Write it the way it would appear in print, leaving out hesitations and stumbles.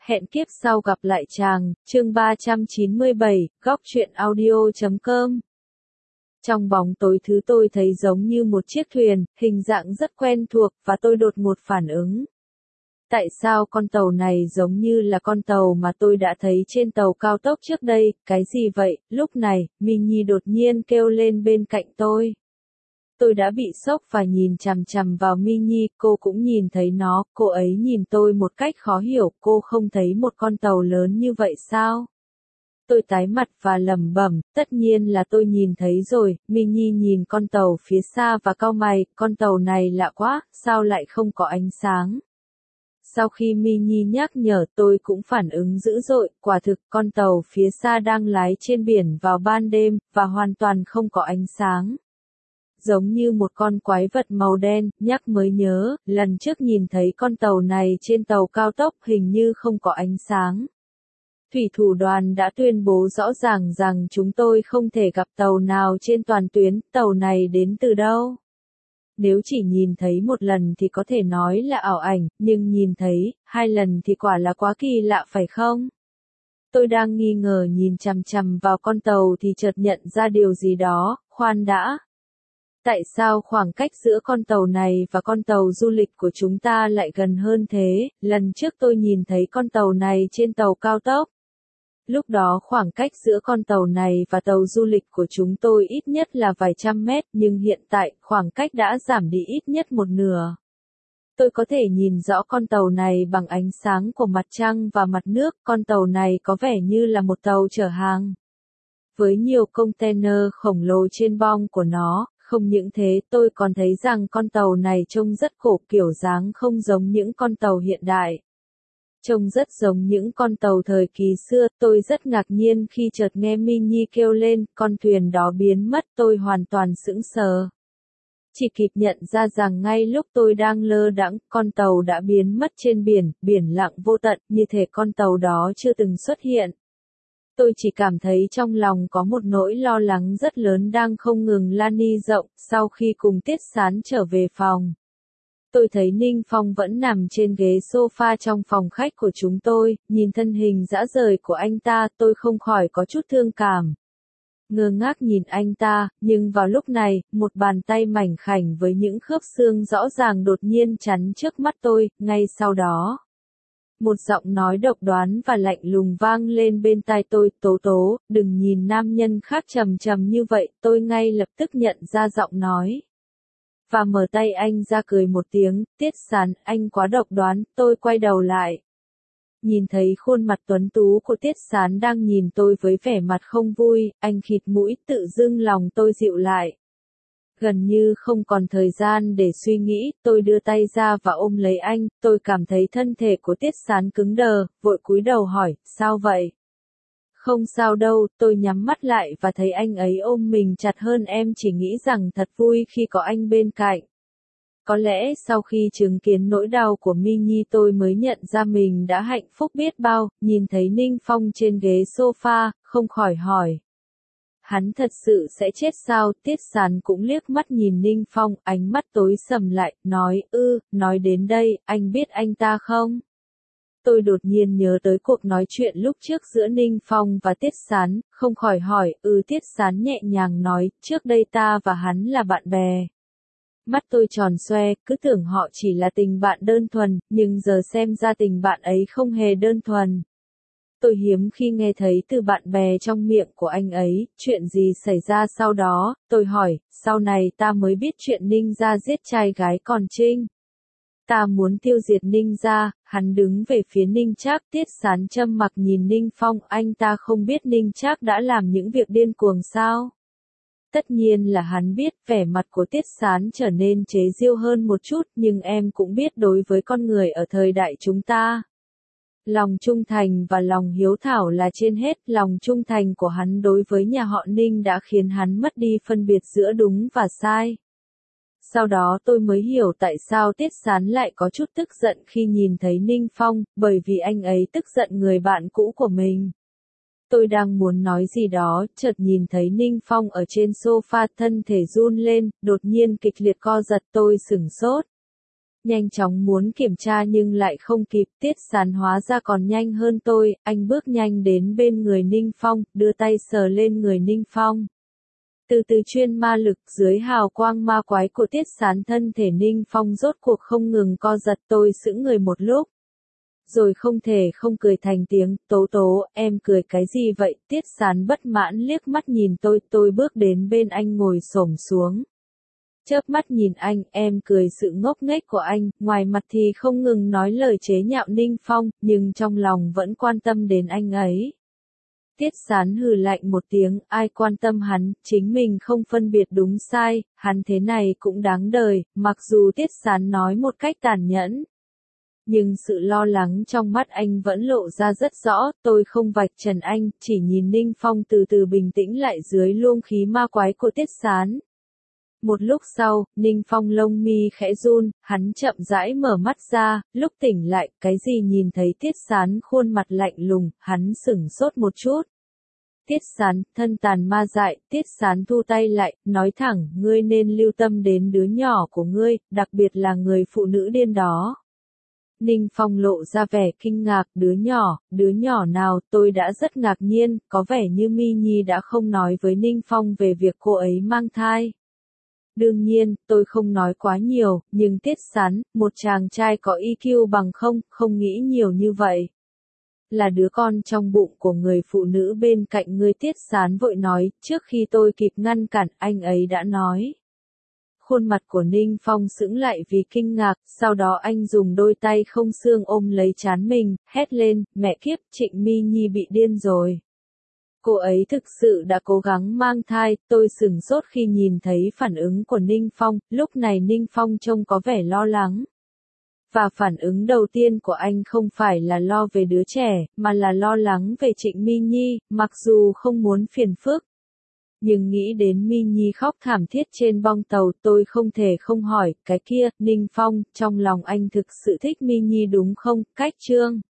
Hẹn kiếp sau gặp lại chàng, chương 397, góc truyện audio.com. Trong bóng tối thứ tôi thấy giống như một chiếc thuyền, hình dạng rất quen thuộc, và tôi đột ngột phản ứng. Tại sao con tàu này giống như là con tàu mà tôi đã thấy trên tàu cao tốc trước đây, cái gì vậy? Lúc này, Minnie đột nhiên kêu lên bên cạnh tôi. Tôi đã bị sốc và nhìn chằm chằm vào Minnie, cô cũng nhìn thấy nó, cô ấy nhìn tôi một cách khó hiểu, cô không thấy một con tàu lớn như vậy sao? Tôi tái mặt và lẩm bẩm, tất nhiên là tôi nhìn thấy rồi. Minnie nhìn con tàu phía xa và cau mày, con tàu này lạ quá, sao lại không có ánh sáng? Sau khi Minnie nhắc nhở, tôi cũng phản ứng dữ dội, quả thực con tàu phía xa đang lái trên biển vào ban đêm, và hoàn toàn không có ánh sáng. Giống như một con quái vật màu đen, nhắc mới nhớ, lần trước nhìn thấy con tàu này trên tàu cao tốc hình như không có ánh sáng. Thủy thủ đoàn đã tuyên bố rõ ràng rằng chúng tôi không thể gặp tàu nào trên toàn tuyến, tàu này đến từ đâu? Nếu chỉ nhìn thấy một lần thì có thể nói là ảo ảnh, nhưng nhìn thấy 2 lần thì quả là quá kỳ lạ phải không? Tôi đang nghi ngờ nhìn chằm chằm vào con tàu thì chợt nhận ra điều gì đó, khoan đã. Tại sao khoảng cách giữa con tàu này và con tàu du lịch của chúng ta lại gần hơn thế? Lần trước tôi nhìn thấy con tàu này trên tàu cao tốc. Lúc đó khoảng cách giữa con tàu này và tàu du lịch của chúng tôi ít nhất là vài trăm mét, nhưng hiện tại khoảng cách đã giảm đi ít nhất một nửa. Tôi có thể nhìn rõ con tàu này bằng ánh sáng của mặt trăng và mặt nước, con tàu này có vẻ như là một tàu chở hàng. Với nhiều container khổng lồ trên bong của nó. Không những thế, tôi còn thấy rằng con tàu này trông rất cổ, kiểu dáng không giống những con tàu hiện đại. Trông rất giống những con tàu thời kỳ xưa, tôi rất ngạc nhiên khi chợt nghe Minnie kêu lên, con thuyền đó biến mất, tôi hoàn toàn sững sờ. Chỉ kịp nhận ra rằng ngay lúc tôi đang lơ đãng, con tàu đã biến mất trên biển, biển lặng vô tận, như thể con tàu đó chưa từng xuất hiện. Tôi chỉ cảm thấy trong lòng có một nỗi lo lắng rất lớn đang không ngừng lan rộng. Sau khi cùng Tiết Sán trở về phòng, tôi thấy Ninh Phong vẫn nằm trên ghế sofa trong phòng khách của chúng tôi, nhìn thân hình rã rời của anh ta, tôi không khỏi có chút thương cảm. Ngơ ngác nhìn anh ta, nhưng vào lúc này, một bàn tay mảnh khảnh với những khớp xương rõ ràng đột nhiên chắn trước mắt tôi, ngay sau đó. Một giọng nói độc đoán và lạnh lùng vang lên bên tai tôi, Tố Tố, đừng nhìn nam nhân khác trầm trầm như vậy, tôi ngay lập tức nhận ra giọng nói. Và mở tay anh ra cười một tiếng, Tiết Sán, anh quá độc đoán, tôi quay đầu lại. Nhìn thấy khuôn mặt tuấn tú của Tiết Sán đang nhìn tôi với vẻ mặt không vui, anh khịt mũi, tự dưng lòng tôi dịu lại. Gần như không còn thời gian để suy nghĩ, tôi đưa tay ra và ôm lấy anh, tôi cảm thấy thân thể của Tiết Sán cứng đờ, vội cúi đầu hỏi, sao vậy? Không sao đâu, tôi nhắm mắt lại và thấy anh ấy ôm mình chặt hơn, em chỉ nghĩ rằng thật vui khi có anh bên cạnh. Có lẽ sau khi chứng kiến nỗi đau của Minnie tôi mới nhận ra mình đã hạnh phúc biết bao, nhìn thấy Ninh Phong trên ghế sofa, không khỏi hỏi. Hắn thật sự sẽ chết sao? Tiết Sán cũng liếc mắt nhìn Ninh Phong, ánh mắt tối sầm lại, nói đến đây, anh biết anh ta không? Tôi đột nhiên nhớ tới cuộc nói chuyện lúc trước giữa Ninh Phong và Tiết Sán, không khỏi hỏi, Tiết Sán nhẹ nhàng nói, trước đây ta và hắn là bạn bè. Mắt tôi tròn xoe, cứ tưởng họ chỉ là tình bạn đơn thuần, nhưng giờ xem ra tình bạn ấy không hề đơn thuần. Tôi hiếm khi nghe thấy từ bạn bè trong miệng của anh ấy, chuyện gì xảy ra sau đó, tôi hỏi, sau này ta mới biết chuyện Ninh gia giết trai gái còn Trinh. Ta muốn tiêu diệt Ninh gia, hắn đứng về phía Ninh Trác, Tiết Sán trầm mặc nhìn Ninh Phong, anh ta không biết Ninh Trác đã làm những việc điên cuồng sao? Tất nhiên là hắn biết, vẻ mặt của Tiết Sán trở nên chế giễu hơn một chút, nhưng em cũng biết đối với con người ở thời đại chúng ta. Lòng trung thành và lòng hiếu thảo là trên hết, lòng trung thành của hắn đối với nhà họ Ninh đã khiến hắn mất đi phân biệt giữa đúng và sai. Sau đó tôi mới hiểu tại sao Tiết Sán lại có chút tức giận khi nhìn thấy Ninh Phong, bởi vì anh ấy tức giận người bạn cũ của mình. Tôi đang muốn nói gì đó, chợt nhìn thấy Ninh Phong ở trên sofa, thân thể run lên, đột nhiên kịch liệt co giật, tôi sửng sốt. Nhanh chóng muốn kiểm tra nhưng lại không kịp, Tiết Sán hóa ra còn nhanh hơn tôi, anh bước nhanh đến bên người Ninh Phong, đưa tay sờ lên người Ninh Phong. Từ từ chuyên ma lực dưới hào quang ma quái của Tiết Sán thân thể Ninh Phong rốt cuộc không ngừng co giật, tôi sững người một lúc. Rồi không thể không cười thành tiếng, Tố Tố, em cười cái gì vậy? Tiết Sán bất mãn liếc mắt nhìn tôi bước đến bên anh ngồi xổm xuống. Chớp mắt nhìn anh, em cười sự ngốc nghếch của anh, ngoài mặt thì không ngừng nói lời chế nhạo Ninh Phong, nhưng trong lòng vẫn quan tâm đến anh ấy. Tiết Sán hừ lạnh một tiếng, ai quan tâm hắn, chính mình không phân biệt đúng sai, hắn thế này cũng đáng đời, mặc dù Tiết Sán nói một cách tàn nhẫn. Nhưng sự lo lắng trong mắt anh vẫn lộ ra rất rõ, tôi không vạch trần anh, chỉ nhìn Ninh Phong từ từ bình tĩnh lại dưới luông khí ma quái của Tiết Sán. Một lúc sau, Ninh Phong lông mi khẽ run, hắn chậm rãi mở mắt ra, lúc tỉnh lại, cái gì nhìn thấy Tiết Sán khuôn mặt lạnh lùng, hắn sửng sốt một chút. Tiết Sán, thân tàn ma dại, Tiết Sán thu tay lại, nói thẳng, ngươi nên lưu tâm đến đứa nhỏ của ngươi, đặc biệt là người phụ nữ điên đó. Ninh Phong lộ ra vẻ kinh ngạc, đứa nhỏ nào, tôi đã rất ngạc nhiên, có vẻ như My Nhi đã không nói với Ninh Phong về việc cô ấy mang thai. Đương nhiên, tôi không nói quá nhiều, nhưng Tiết Sán, một chàng trai có EQ bằng không nghĩ nhiều như vậy. Là đứa con trong bụng của người phụ nữ bên cạnh ngươi, Tiết Sán vội nói, trước khi tôi kịp ngăn cản, anh ấy đã nói. Khuôn mặt của Ninh Phong sững lại vì kinh ngạc, sau đó anh dùng đôi tay không xương ôm lấy trán mình, hét lên, mẹ kiếp, Trịnh My Nhi bị điên rồi. Cô ấy thực sự đã cố gắng mang thai, tôi sửng sốt khi nhìn thấy phản ứng của Ninh Phong, lúc này Ninh Phong trông có vẻ lo lắng. Và phản ứng đầu tiên của anh không phải là lo về đứa trẻ, mà là lo lắng về Trịnh My Nhi, mặc dù không muốn phiền phức. Nhưng nghĩ đến My Nhi khóc thảm thiết trên bong tàu, tôi không thể không hỏi, cái kia, Ninh Phong, trong lòng anh thực sự thích My Nhi đúng không? Cách chương